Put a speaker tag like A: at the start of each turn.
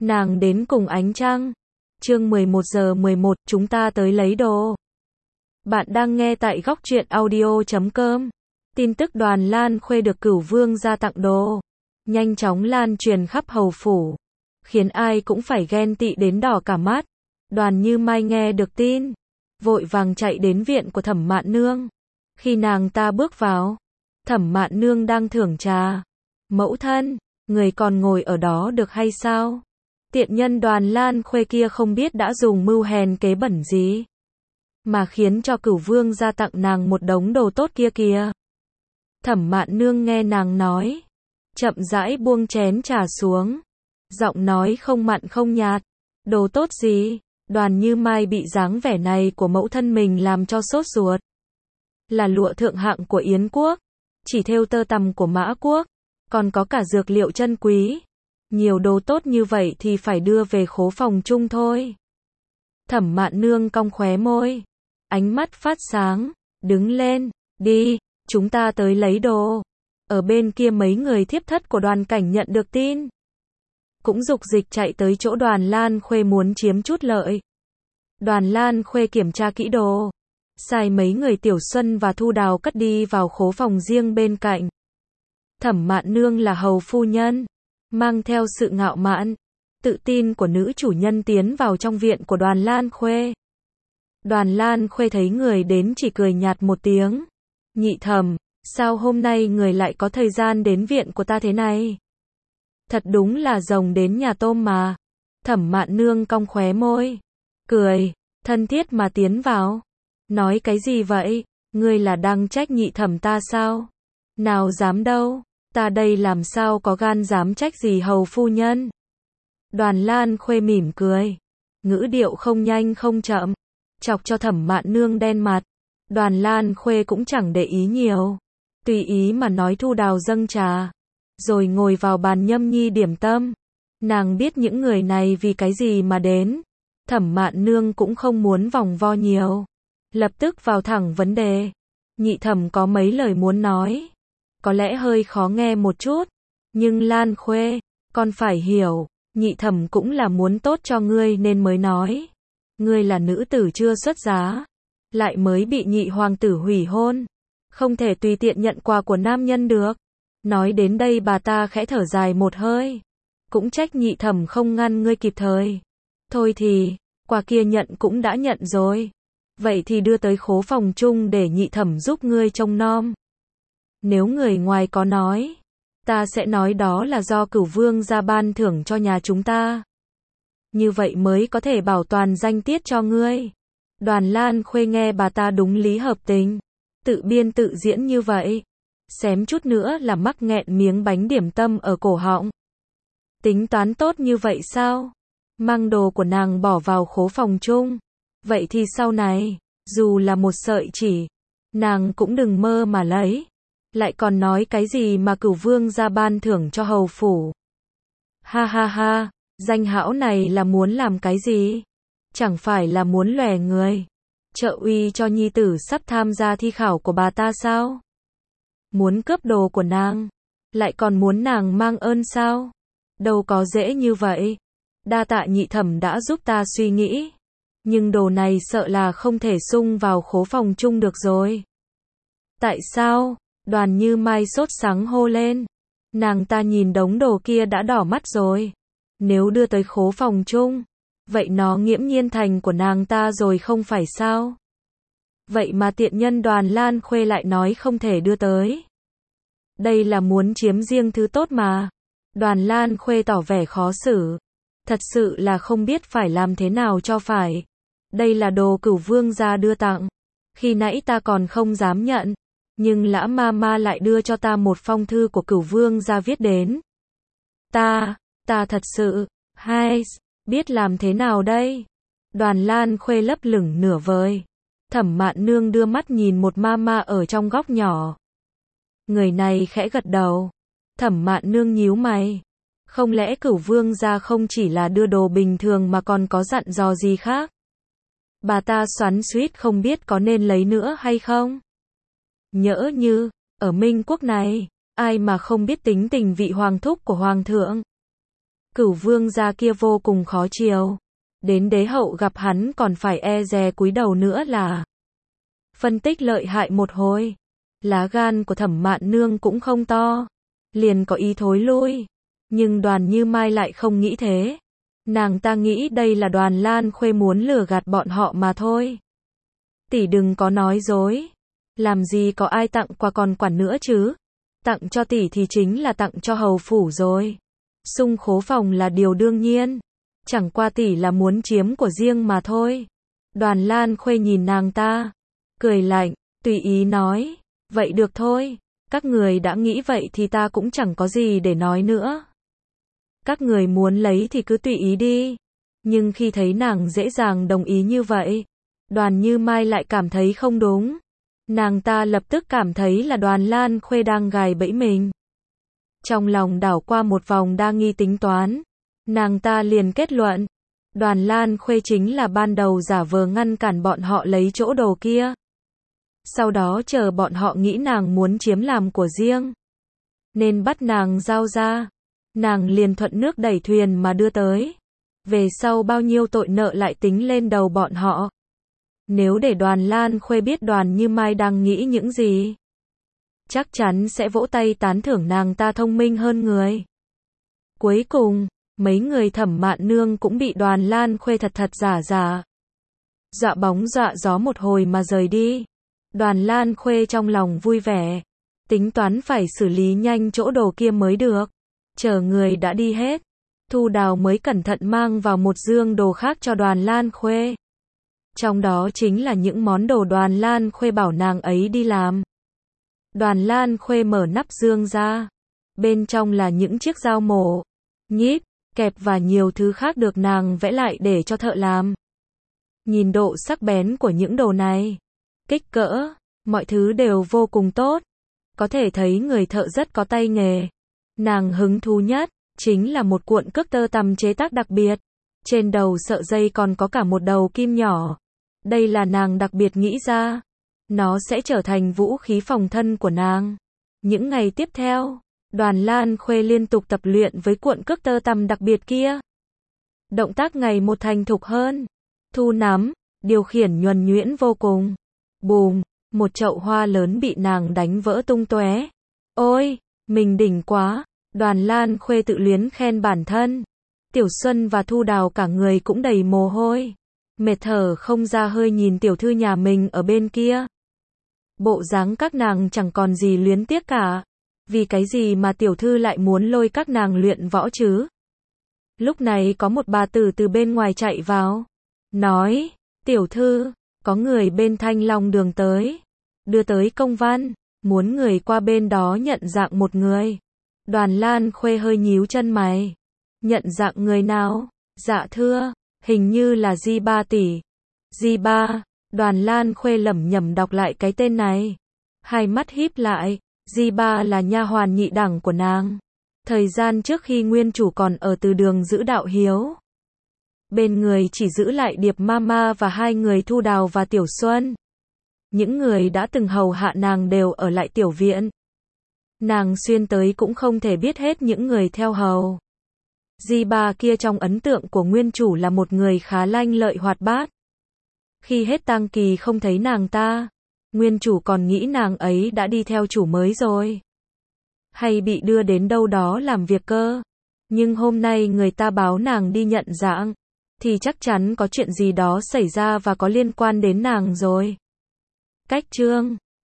A: Nàng đến cùng ánh trăng. Chương 11:11, chúng ta tới lấy đồ. Bạn đang nghe tại góc truyện audio.com. Tin tức Đoàn Lan Khuê được Cửu Vương gia tặng đồ, nhanh chóng lan truyền khắp hầu phủ, khiến ai cũng phải ghen tị đến đỏ cả mắt. Đoàn Như Mai nghe được tin, vội vàng chạy đến viện của Thẩm Mạn Nương. Khi nàng ta bước vào, Thẩm Mạn Nương đang thưởng trà. Mẫu thân, người còn ngồi ở đó được hay sao? Tiện nhân Đoàn Lan Khuê kia không biết đã dùng mưu hèn kế bẩn gì, mà khiến cho Cửu Vương gia tặng nàng một đống đồ tốt kia kìa. Thẩm Mạn Nương nghe nàng nói, chậm rãi buông chén trà xuống, giọng nói không mặn không nhạt. Đồ tốt gì? Đoàn Như Mai bị dáng vẻ này của mẫu thân mình làm cho sốt ruột. Là lụa thượng hạng của Yến quốc, chỉ thêu tơ tằm của Mã quốc, còn có cả dược liệu chân quý. Nhiều đồ tốt như vậy thì phải đưa về khố phòng chung thôi. Thẩm Mạn Nương cong khóe môi, ánh mắt phát sáng, đứng lên, đi, chúng ta tới lấy đồ. Ở bên kia mấy người thiếp thất của Đoàn Cảnh nhận được tin, cũng dục dịch chạy tới chỗ Đoàn Lan Khuê muốn chiếm chút lợi. Đoàn Lan Khuê kiểm tra kỹ đồ, sai mấy người Tiểu Xuân và Thu Đào cất đi vào khố phòng riêng bên cạnh. Thẩm Mạn Nương là hầu phu nhân, mang theo sự ngạo mạn, tự tin của nữ chủ nhân tiến vào trong viện của Đoàn Lan Khuê. Đoàn Lan Khuê thấy người đến chỉ cười nhạt một tiếng. Nhị Thẩm, sao hôm nay người lại có thời gian đến viện của ta thế này? Thật đúng là rồng đến nhà tôm mà. Thẩm Mạn Nương cong khóe môi, cười, thân thiết mà tiến vào. Nói cái gì vậy? Ngươi là đang trách Nhị Thẩm ta sao? Nào dám đâu, ta đây làm sao có gan dám trách gì hầu phu nhân. Đoàn Lan Khuê mỉm cười, ngữ điệu không nhanh không chậm, chọc cho Thẩm Mạn Nương đen mặt. Đoàn Lan Khuê cũng chẳng để ý nhiều, tùy ý mà nói Thu Đào dâng trà, rồi ngồi vào bàn nhâm nhi điểm tâm. Nàng biết những người này vì cái gì mà đến. Thẩm Mạn Nương cũng không muốn vòng vo nhiều, lập tức vào thẳng vấn đề. Nhị Thẩm có mấy lời muốn nói, có lẽ hơi khó nghe một chút, nhưng Lan Khuê, con phải hiểu, Nhị Thẩm cũng là muốn tốt cho ngươi nên mới nói. Ngươi là nữ tử chưa xuất giá, lại mới bị nhị hoàng tử hủy hôn, không thể tùy tiện nhận quà của nam nhân được. Nói đến đây bà ta khẽ thở dài một hơi, cũng trách Nhị Thẩm không ngăn ngươi kịp thời. Thôi thì, quà kia nhận cũng đã nhận rồi, vậy thì đưa tới khố phòng chung để Nhị Thẩm giúp ngươi trông nom. Nếu người ngoài có nói, ta sẽ nói đó là do Cửu Vương gia ban thưởng cho nhà chúng ta. Như vậy mới có thể bảo toàn danh tiết cho ngươi. Đoàn Lan Khuê nghe bà ta đúng lý hợp tình, tự biên tự diễn như vậy, xém chút nữa là mắc nghẹn miếng bánh điểm tâm ở cổ họng. Tính toán tốt như vậy sao? Mang đồ của nàng bỏ vào khố phòng chung. Vậy thì sau này, dù là một sợi chỉ, nàng cũng đừng mơ mà lấy. Lại còn nói cái gì mà Cửu Vương gia ban thưởng cho hầu phủ. Ha ha ha, danh hão này là muốn làm cái gì? Chẳng phải là muốn lòe người, trợ uy cho nhi tử sắp tham gia thi khảo của bà ta sao? Muốn cướp đồ của nàng, lại còn muốn nàng mang ơn sao? Đâu có dễ như vậy. Đa tạ Nhị Thẩm đã giúp ta suy nghĩ, nhưng đồ này sợ là không thể xung vào khố phòng chung được rồi. Tại sao? Đoàn Như Mai sốt sắng hô lên. Nàng ta nhìn đống đồ kia đã đỏ mắt rồi. Nếu đưa tới khố phòng chung, vậy nó nghiễm nhiên thành của nàng ta rồi không phải sao? Vậy mà tiện nhân Đoàn Lan Khuê lại nói không thể đưa tới. Đây là muốn chiếm riêng thứ tốt mà. Đoàn Lan Khuê tỏ vẻ khó xử, thật sự là không biết phải làm thế nào cho phải. Đây là đồ Cửu Vương gia đưa tặng, khi nãy ta còn không dám nhận, nhưng Lã Ma lại đưa cho ta một phong thư của Cửu Vương gia viết đến. Ta thật sự, biết làm thế nào đây? Đoàn Lan Khuê lấp lửng nửa vời. Thẩm Mạn Nương đưa mắt nhìn một Ma ở trong góc nhỏ. Người này khẽ gật đầu. Thẩm Mạn Nương nhíu mày. Không lẽ Cửu Vương gia không chỉ là đưa đồ bình thường mà còn có dặn dò gì khác? Bà ta xoắn xuýt không biết có nên lấy nữa hay không? Nhỡ như, ở Minh quốc này, ai mà không biết tính tình vị hoàng thúc của hoàng thượng. Cửu vương gia kia vô cùng khó chiều. Đến đế hậu gặp hắn còn phải e dè cúi đầu nữa là. Phân tích lợi hại một hồi. Lá gan của Thẩm Mạn Nương cũng không to. Liền có ý thối lui. Nhưng Đoàn Như Mai lại không nghĩ thế. Nàng ta nghĩ đây là Đoàn Lan Khuê muốn lừa gạt bọn họ mà thôi. Tỷ đừng có nói dối. Làm gì có ai tặng quà còn quản nữa chứ. Tặng cho tỷ thì chính là tặng cho hầu phủ rồi. Sung khố phòng là điều đương nhiên. Chẳng qua tỷ là muốn chiếm của riêng mà thôi. Đoàn Lan Khuê nhìn nàng ta. Cười lạnh, tùy ý nói. Vậy được thôi. Các người đã nghĩ vậy thì ta cũng chẳng có gì để nói nữa. Các người muốn lấy thì cứ tùy ý đi. Nhưng khi thấy nàng dễ dàng đồng ý như vậy, Đoàn Như Mai lại cảm thấy không đúng. Nàng ta lập tức cảm thấy là Đoàn Lan Khuê đang gài bẫy mình. Trong lòng đảo qua một vòng đa nghi tính toán. Nàng ta liền kết luận. Đoàn Lan Khuê chính là ban đầu giả vờ ngăn cản bọn họ lấy chỗ đồ kia. Sau đó chờ bọn họ nghĩ nàng muốn chiếm làm của riêng. Nên bắt nàng giao ra. Nàng liền thuận nước đẩy thuyền mà đưa tới. Về sau bao nhiêu tội nợ lại tính lên đầu bọn họ. Nếu để Đoàn Lan Khuê biết Đoàn Như Mai đang nghĩ những gì, chắc chắn sẽ vỗ tay tán thưởng nàng ta thông minh hơn người. Cuối cùng, mấy người Thẩm Mạn Nương cũng bị Đoàn Lan Khuê thật giả dọa bóng dọa gió một hồi mà rời đi. Đoàn Lan Khuê trong lòng vui vẻ, tính toán phải xử lý nhanh chỗ đồ kia mới được. Chờ người đã đi hết, Thu Đào mới cẩn thận mang vào một dương đồ khác cho Đoàn Lan Khuê. Trong đó chính là những món đồ Đoàn Lan Khuê bảo nàng ấy đi làm. Đoàn Lan Khuê mở nắp dương ra. Bên trong là những chiếc dao mổ, nhíp, kẹp và nhiều thứ khác được nàng vẽ lại để cho thợ làm. Nhìn độ sắc bén của những đồ này, kích cỡ, mọi thứ đều vô cùng tốt. Có thể thấy người thợ rất có tay nghề. Nàng hứng thú nhất chính là một cuộn cước tơ tằm chế tác đặc biệt. Trên đầu sợi dây còn có cả một đầu kim nhỏ. Đây là nàng đặc biệt nghĩ ra. Nó sẽ trở thành vũ khí phòng thân của nàng. Những ngày tiếp theo, Đoàn Lan Khuê liên tục tập luyện với cuộn cước tơ tằm đặc biệt kia. Động tác ngày một thành thục hơn. Thu nắm, điều khiển nhuần nhuyễn vô cùng. Bùm, một chậu hoa lớn bị nàng đánh vỡ tung tóe. Ôi, mình đỉnh quá. Đoàn Lan Khuê tự luyến khen bản thân. Tiểu Xuân và Thu Đào cả người cũng đầy mồ hôi. Mệt thở không ra hơi nhìn tiểu thư nhà mình ở bên kia. Bộ dáng các nàng chẳng còn gì luyến tiếc cả. Vì cái gì mà tiểu thư lại muốn lôi các nàng luyện võ chứ? Lúc này có một bà tử từ bên ngoài chạy vào. Nói, tiểu thư, có người bên Thanh Long đường tới. Đưa tới công văn, muốn người qua bên đó nhận dạng một người. Đoàn Lan Khuê hơi nhíu chân mày. Nhận dạng người nào? Dạ thưa, hình như là Di Ba tỷ. Di Ba, Đoàn Lan Khuê lẩm nhẩm đọc lại cái tên này. Hai mắt híp lại, Di Ba là nha hoàn nhị đẳng của nàng. Thời gian trước khi nguyên chủ còn ở từ đường giữ đạo hiếu. Bên người chỉ giữ lại Điệp Mama và hai người Thu Đào và Tiểu Xuân. Những người đã từng hầu hạ nàng đều ở lại tiểu viện. Nàng xuyên tới cũng không thể biết hết những người theo hầu. Di Ba kia trong ấn tượng của nguyên chủ là một người khá lanh lợi hoạt bát. Khi hết tang kỳ không thấy nàng ta, nguyên chủ còn nghĩ nàng ấy đã đi theo chủ mới rồi. Hay bị đưa đến đâu đó làm việc cơ. Nhưng hôm nay người ta báo nàng đi nhận dạng, thì chắc chắn có chuyện gì đó xảy ra và có liên quan đến nàng rồi. Cách chương